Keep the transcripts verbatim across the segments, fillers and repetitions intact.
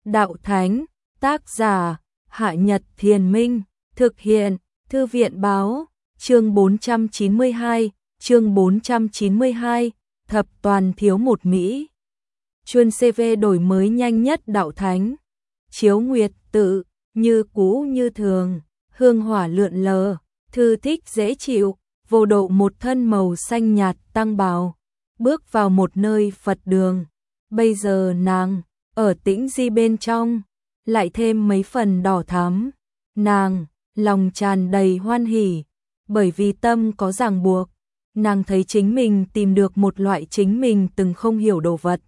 đạo thánh, tác giả, Hạ Nhật Thiền Minh, thực hiện, Thư viện báo, chương bốn trăm chín mươi hai, chương bốn trăm chín mươi hai, thập toàn thiếu một Mỹ. Chuyên xê vê đổi mới nhanh nhất đạo thánh. Chiếu Nguyệt tự, như cũ như thường, hương hỏa lượn lờ, thư thích dễ chịu, vô độ một thân màu xanh nhạt tăng bào, bước vào một nơi Phật đường. Bây giờ nàng, ở tĩnh di bên trong, lại thêm mấy phần đỏ thắm. Nàng, lòng tràn đầy hoan hỉ, bởi vì tâm có ràng buộc, nàng thấy chính mình tìm được một loại chính mình từng không hiểu đồ vật.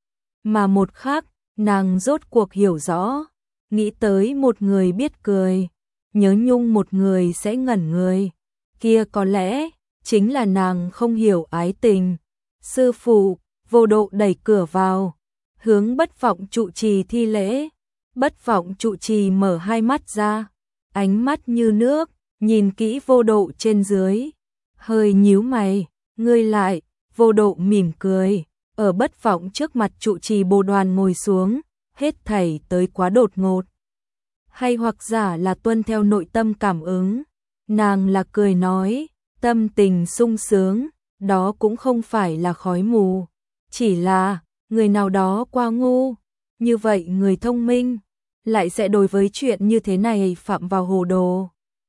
Mà một khác, nàng rốt cuộc hiểu rõ, nghĩ tới một người biết cười, nhớ nhung một người sẽ ngẩn người. Kia có lẽ, chính là nàng không hiểu ái tình. Sư phụ, vô độ đẩy cửa vào, hướng Bất Vọng trụ trì thi lễ. Bất Vọng trụ trì mở hai mắt ra, ánh mắt như nước, nhìn kỹ vô độ trên dưới, hơi nhíu mày, ngươi lại. Vô độ mỉm cười, ở Bất Vọng trước mặt trụ trì bồ đoàn ngồi xuống, hết thảy tới quá đột ngột. Hay hoặc giả là tuân theo nội tâm cảm ứng, nàng là cười nói, tâm tình sung sướng, đó cũng không phải là khói mù, chỉ là người nào đó quá ngu, như vậy người thông minh lại sẽ đối với chuyện như thế này phạm vào hồ đồ.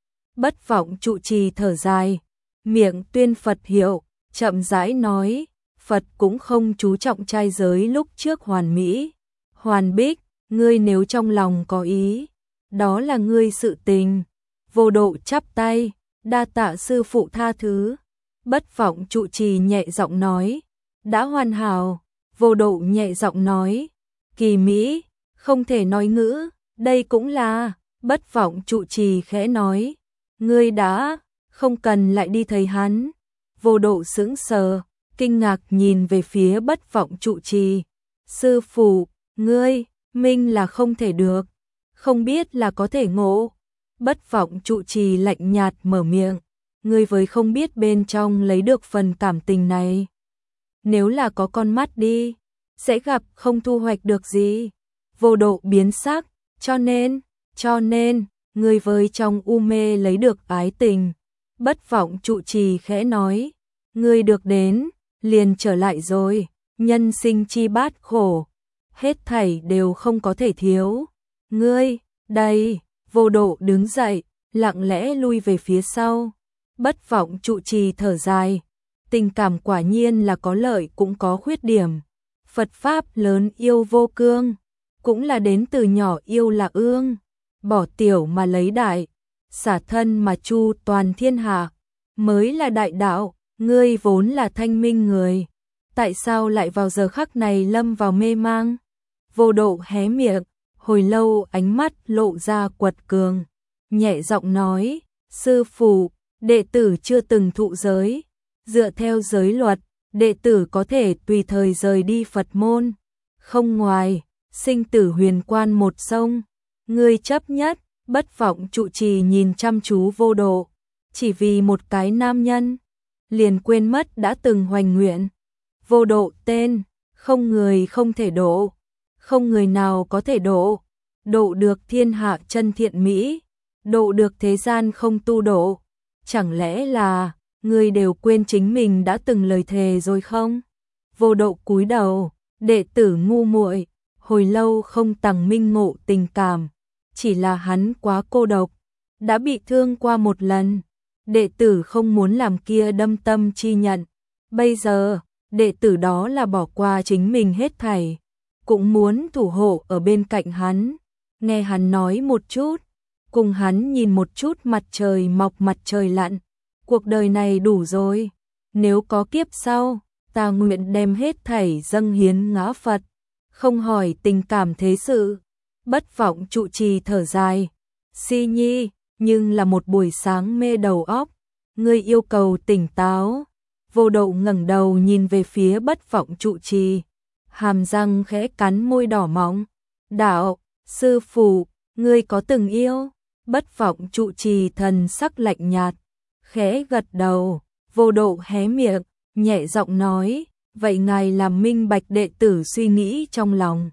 Bất Vọng trụ trì thở dài, miệng tuyên Phật hiệu, chậm rãi nói, Phật cũng không chú trọng trai giới lúc trước hoàn mỹ, hoàn bích, ngươi nếu trong lòng có ý, đó là ngươi sự tình. Vô độ chắp tay, đa tạ sư phụ tha thứ. Bất Vọng trụ trì nhẹ giọng nói, đã hoàn hảo. Vô độ nhẹ giọng nói, kỳ mỹ, không thể nói ngữ, đây cũng là. Bất Vọng trụ trì khẽ nói, ngươi đã, không cần lại đi thấy hắn. Vô độ sững sờ, kinh ngạc nhìn về phía Bất Vọng trụ trì. Sư phụ, ngươi, minh là không thể được, không biết là có thể ngộ. Bất Vọng trụ trì lạnh nhạt mở miệng, ngươi với không biết bên trong lấy được phần cảm tình này. Nếu là có con mắt đi, sẽ gặp không thu hoạch được gì. Vô độ biến sắc, cho nên, cho nên, ngươi với trong u mê lấy được ái tình. Bất Vọng trụ trì khẽ nói, ngươi được đến, liền trở lại rồi, nhân sinh chi bát khổ, hết thảy đều không có thể thiếu. Ngươi, đây. Vô độ đứng dậy, lặng lẽ lui về phía sau. Bất Vọng trụ trì thở dài, tình cảm quả nhiên là có lợi cũng có khuyết điểm. Phật Pháp lớn yêu vô cương, cũng là đến từ nhỏ yêu là ương. Bỏ tiểu mà lấy đại, xả thân mà chu toàn thiên hạ, mới là đại đạo. Ngươi vốn là thanh minh người, tại sao lại vào giờ khắc này lâm vào mê mang? Vô độ hé miệng, hồi lâu ánh mắt lộ ra quật cường, nhẹ giọng nói, sư phụ, đệ tử chưa từng thụ giới, dựa theo giới luật, đệ tử có thể tùy thời rời đi Phật môn, không ngoài, sinh tử huyền quan một sông, ngươi chấp nhất. Bất Vọng trụ trì nhìn chăm chú vô độ, chỉ vì một cái nam nhân, liền quên mất đã từng hoành nguyện. Vô độ tên, không người không thể độ, không người nào có thể độ, độ được thiên hạ chân thiện mỹ, độ được thế gian không tu độ. Chẳng lẽ là, người đều quên chính mình đã từng lời thề rồi không? Vô độ cúi đầu, đệ tử ngu muội, hồi lâu không tằng minh ngộ tình cảm, chỉ là hắn quá cô độc, đã bị thương qua một lần, đệ tử không muốn làm kia đâm tâm chi nhận. Bây giờ, đệ tử đó là bỏ qua chính mình hết thảy, cũng muốn thủ hộ ở bên cạnh hắn, nghe hắn nói một chút, cùng hắn nhìn một chút mặt trời mọc mặt trời lặn. Cuộc đời này đủ rồi, nếu có kiếp sau, ta nguyện đem hết thảy dâng hiến ngã Phật, không hỏi tình cảm thế sự. Bất Vọng trụ trì thở dài, Si Nhi, nhưng là một buổi sáng mê đầu óc, ngươi yêu cầu tỉnh táo. Vô độ ngẩng đầu nhìn về phía Bất Vọng trụ trì, hàm răng khẽ cắn môi đỏ mọng. Đạo, sư phụ, ngươi có từng yêu? Bất Vọng trụ trì thần sắc lạnh nhạt, khẽ gật đầu. Vô độ hé miệng, nhẹ giọng nói, vậy ngài làm minh bạch đệ tử suy nghĩ trong lòng.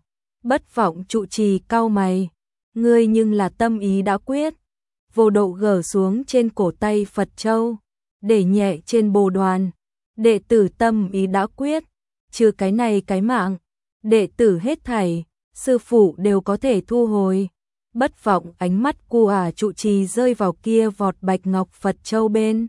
Bất vọng trụ trì cau mày, ngươi nhưng là tâm ý đã quyết. Vô Độ gỡ xuống trên cổ tay Phật châu, để nhẹ trên bồ đoàn. Đệ tử tâm ý đã quyết, trừ cái này cái mạng, đệ tử hết thảy, sư phụ đều có thể thu hồi. Bất vọng ánh mắt cu ả trụ trì rơi vào kia vọt bạch ngọc Phật châu bên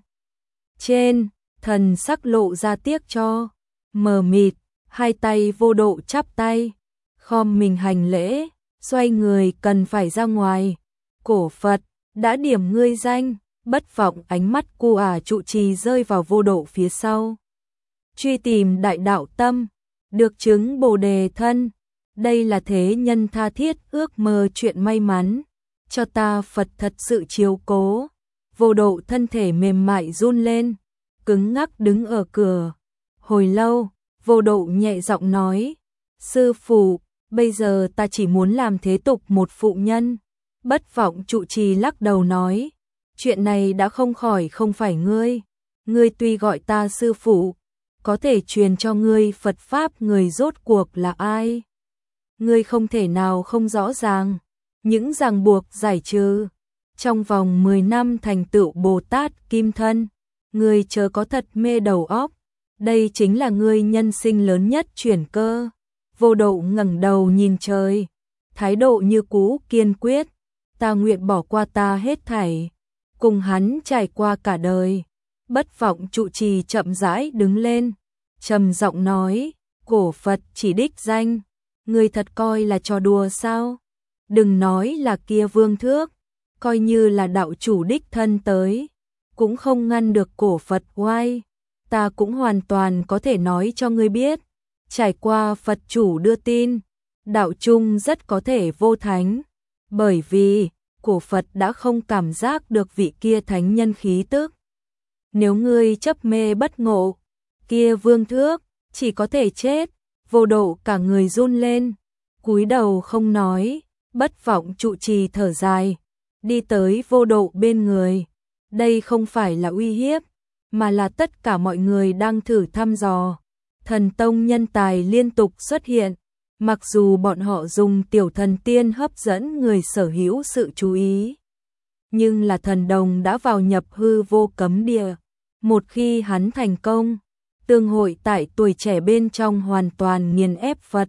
trên, thần sắc lộ ra tiếc cho, mờ mịt, hai tay Vô Độ chắp tay, khom mình hành lễ, xoay người cần phải ra ngoài. Cổ Phật đã điểm ngươi danh. Bất vọng ánh mắt cu ả trụ trì rơi vào Vô Độ phía sau. Truy tìm đại đạo tâm, được chứng Bồ đề thân, đây là thế nhân tha thiết ước mơ chuyện may mắn, cho ta Phật thật sự chiếu cố. Vô Độ thân thể mềm mại run lên, cứng ngắc đứng ở cửa. Hồi lâu, Vô Độ nhẹ giọng nói, sư phụ, bây giờ ta chỉ muốn làm thế tục một phụ nhân. Bất vọng trụ trì lắc đầu nói, chuyện này đã không khỏi không phải ngươi. Ngươi tuy gọi ta sư phụ, có thể truyền cho ngươi Phật Pháp người rốt cuộc là ai? Ngươi không thể nào không rõ ràng, những ràng buộc giải trừ. Trong vòng mười năm thành tựu Bồ Tát Kim Thân, ngươi chớ có thật mê đầu óc. Đây chính là ngươi nhân sinh lớn nhất chuyển cơ. Vô Độ ngẩng đầu nhìn trời, thái độ như cũ kiên quyết. Ta nguyện bỏ qua ta hết thảy, cùng hắn trải qua cả đời. Bất vọng trụ trì chậm rãi đứng lên, trầm giọng nói, cổ Phật chỉ đích danh, ngươi thật coi là trò đùa sao? Đừng nói là kia Vương Thước, coi như là đạo chủ đích thân tới, cũng không ngăn được cổ Phật oai. Ta cũng hoàn toàn có thể nói cho ngươi biết, trải qua Phật chủ đưa tin, đạo trung rất có thể vô thánh, bởi vì cổ Phật đã không cảm giác được vị kia thánh nhân khí tức. Nếu ngươi chấp mê bất ngộ, kia Vương Thước chỉ có thể chết. Vô Độ cả người run lên, cúi đầu không nói. Bất vọng trụ trì thở dài, đi tới Vô Độ bên người. Đây không phải là uy hiếp, mà là tất cả mọi người đang thử thăm dò. Thần tông nhân tài liên tục xuất hiện, mặc dù bọn họ dùng tiểu thần tiên hấp dẫn người sở hữu sự chú ý, nhưng là thần đồng đã vào nhập hư vô cấm địa. Một khi hắn thành công, tương hội tại tuổi trẻ bên trong hoàn toàn nghiền ép Phật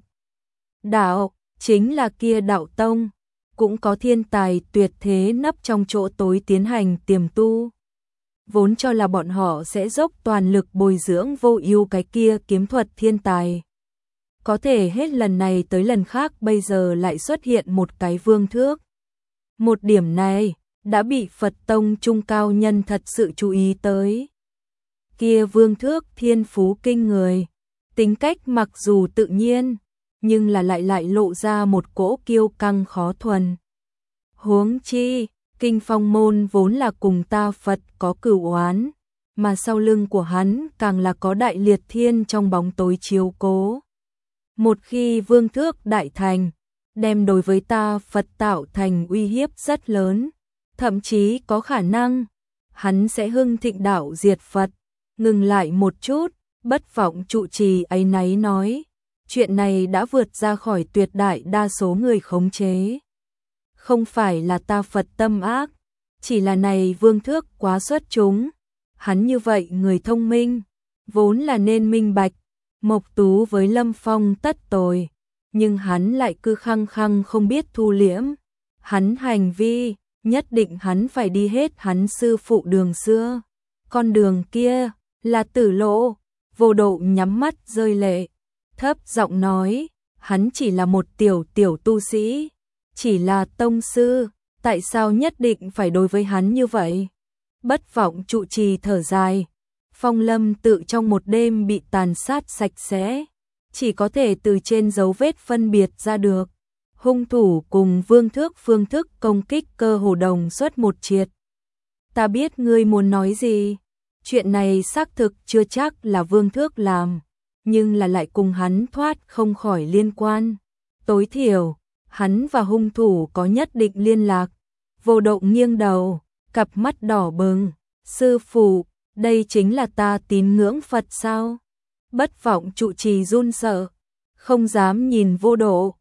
đạo, chính là kia đạo tông, cũng có thiên tài tuyệt thế nấp trong chỗ tối tiến hành tiềm tu. Vốn cho là bọn họ sẽ dốc toàn lực bồi dưỡng Vô Ưu cái kia kiếm thuật thiên tài. Có thể hết lần này tới lần khác bây giờ lại xuất hiện một cái Vương Thước. Một điểm này đã bị Phật tông trung cao nhân thật sự chú ý tới. Kia Vương Thước thiên phú kinh người, tính cách mặc dù tự nhiên, nhưng là lại lại lộ ra một cỗ kiêu căng khó thuần. Huống chi, Kinh Phong môn vốn là cùng ta Phật có cửu oán, mà sau lưng của hắn càng là có Đại Liệt Thiên trong bóng tối chiếu cố. Một khi Vương Thước đại thành, đem đối với ta Phật tạo thành uy hiếp rất lớn, thậm chí có khả năng hắn sẽ hưng thịnh đạo diệt Phật. Ngừng lại một chút, bất vọng trụ trì áy náy nói, chuyện này đã vượt ra khỏi tuyệt đại đa số người khống chế. Không phải là ta Phật tâm ác, chỉ là này Vương Thước quá xuất chúng. Hắn như vậy người thông minh, vốn là nên minh bạch, Mộc Tú với Lâm Phong tất tồi, nhưng hắn lại cứ khăng khăng không biết thu liễm. Hắn hành vi, nhất định hắn phải đi hết hắn sư phụ đường xưa. Con đường kia là tử lộ. Vô Độ nhắm mắt rơi lệ, thấp giọng nói, hắn chỉ là một tiểu tiểu tu sĩ, chỉ là tông sư, tại sao nhất định phải đối với hắn như vậy? Bất vọng trụ trì thở dài, Phong Lâm tự trong một đêm bị tàn sát sạch sẽ, chỉ có thể từ trên dấu vết phân biệt ra được. Hung thủ cùng Vương Thước phương thức công kích cơ hồ đồng xuất một triệt. Ta biết ngươi muốn nói gì, chuyện này xác thực chưa chắc là Vương Thước làm, nhưng là lại cùng hắn thoát không khỏi liên quan. Tối thiểu, hắn và hung thủ có nhất định liên lạc. Vô Độ nghiêng đầu, cặp mắt đỏ bừng, sư phụ, đây chính là ta tín ngưỡng Phật sao? Bất vọng trụ trì run sợ, không dám nhìn Vô Độ,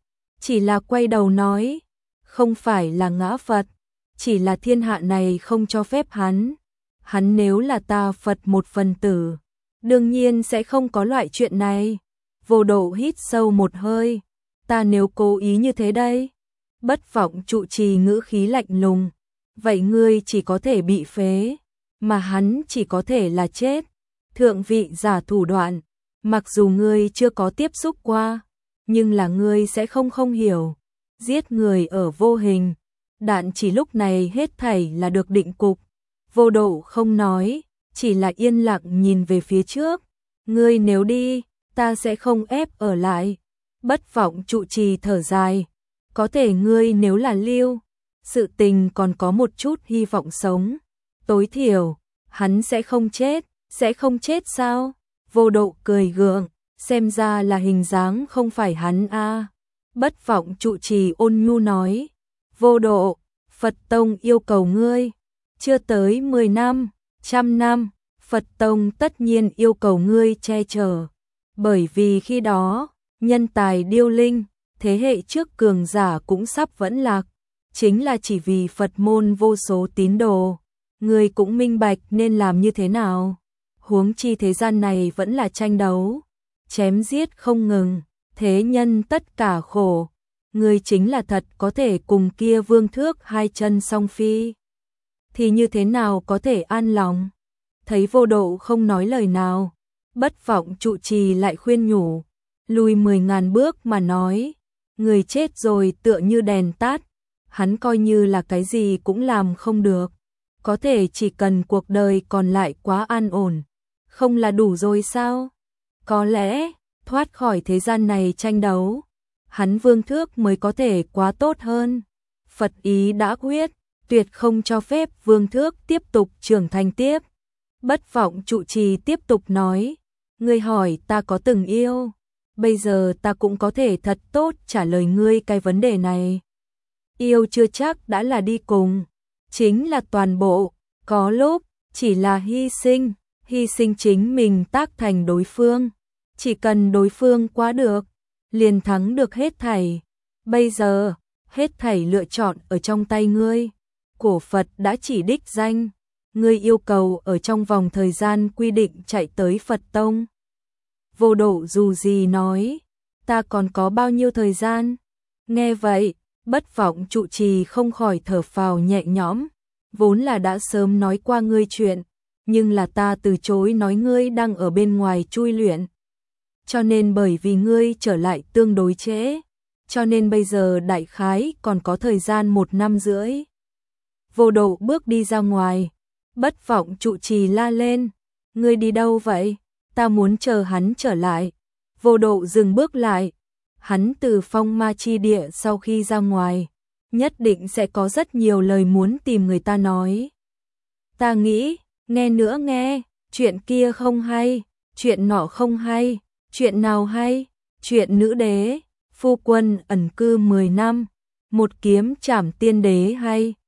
chỉ là quay đầu nói, không phải là ngã Phật, chỉ là thiên hạ này không cho phép hắn. Hắn nếu là ta Phật một phần tử, đương nhiên sẽ không có loại chuyện này. Vô Độ hít sâu một hơi, ta nếu cố ý như thế đây. Bất Vọng trụ trì ngữ khí lạnh lùng, vậy ngươi chỉ có thể bị phế, mà hắn chỉ có thể là chết. Thượng vị giả thủ đoạn, mặc dù ngươi chưa có tiếp xúc qua, nhưng là ngươi sẽ không không hiểu. Giết người ở vô hình, đạn chỉ lúc này hết thảy là được định cục. Vô Độ không nói, chỉ là yên lặng nhìn về phía trước. Ngươi nếu đi, ta sẽ không ép ở lại. Bất Vọng trụ trì thở dài, có thể ngươi nếu là lưu, sự tình còn có một chút hy vọng sống. Tối thiểu, hắn sẽ không chết, sẽ không chết sao? Vô Độ cười gượng, xem ra là hình dáng không phải hắn a. À. Bất Vọng trụ trì ôn nhu nói, Vô Độ, Phật Tông yêu cầu ngươi, chưa tới mười năm, trăm năm, Phật Tông tất nhiên yêu cầu ngươi che chở, bởi vì khi đó, nhân tài điêu linh, thế hệ trước cường giả cũng sắp vẫn lạc, chính là chỉ vì Phật môn vô số tín đồ, ngươi cũng minh bạch nên làm như thế nào. Huống chi thế gian này vẫn là tranh đấu, chém giết không ngừng, thế nhân tất cả khổ, ngươi chính là thật có thể cùng kia Vương Thước hai chân song phi, thì như thế nào có thể an lòng. Thấy Vô Độ không nói lời nào, Bất Vọng trụ trì lại khuyên nhủ, lùi mười ngàn bước mà nói, người chết rồi tựa như đèn tắt, hắn coi như là cái gì cũng làm không được, có thể chỉ cần cuộc đời còn lại quá an ổn, không là đủ rồi sao? Có lẽ, thoát khỏi thế gian này tranh đấu, hắn Vương Thước mới có thể quá tốt hơn. Phật ý đã quyết, tuyệt không cho phép Vương Thước tiếp tục trưởng thành tiếp. Bất Vọng trụ trì tiếp tục nói, ngươi hỏi ta có từng yêu, bây giờ ta cũng có thể thật tốt trả lời ngươi cái vấn đề này. Yêu chưa chắc đã là đi cùng, chính là toàn bộ, có lúc chỉ là hy sinh, hy sinh chính mình tác thành đối phương, chỉ cần đối phương quá được, liền thắng được hết thảy. Bây giờ, hết thảy lựa chọn ở trong tay ngươi, cổ Phật đã chỉ đích danh, ngươi yêu cầu ở trong vòng thời gian quy định chạy tới Phật Tông. Vô Độ dù gì nói, ta còn có bao nhiêu thời gian? Nghe vậy, Bất Vọng trụ trì không khỏi thở phào nhẹ nhõm, vốn là đã sớm nói qua ngươi chuyện, nhưng là ta từ chối nói ngươi đang ở bên ngoài chui luyện. Cho nên bởi vì ngươi trở lại tương đối trễ, cho nên bây giờ đại khái còn có thời gian một năm rưỡi. Vô Độ bước đi ra ngoài, Bất Vọng trụ trì la lên, ngươi đi đâu vậy? Ta muốn chờ hắn trở lại. Vô Độ dừng bước lại, hắn từ phong ma chi địa sau khi ra ngoài, nhất định sẽ có rất nhiều lời muốn tìm người ta nói. Ta nghĩ, nghe nữa nghe, chuyện kia không hay, chuyện nọ không hay, chuyện nào hay, chuyện nữ đế, phu quân ẩn cư mười năm, một kiếm trảm tiên đế hay.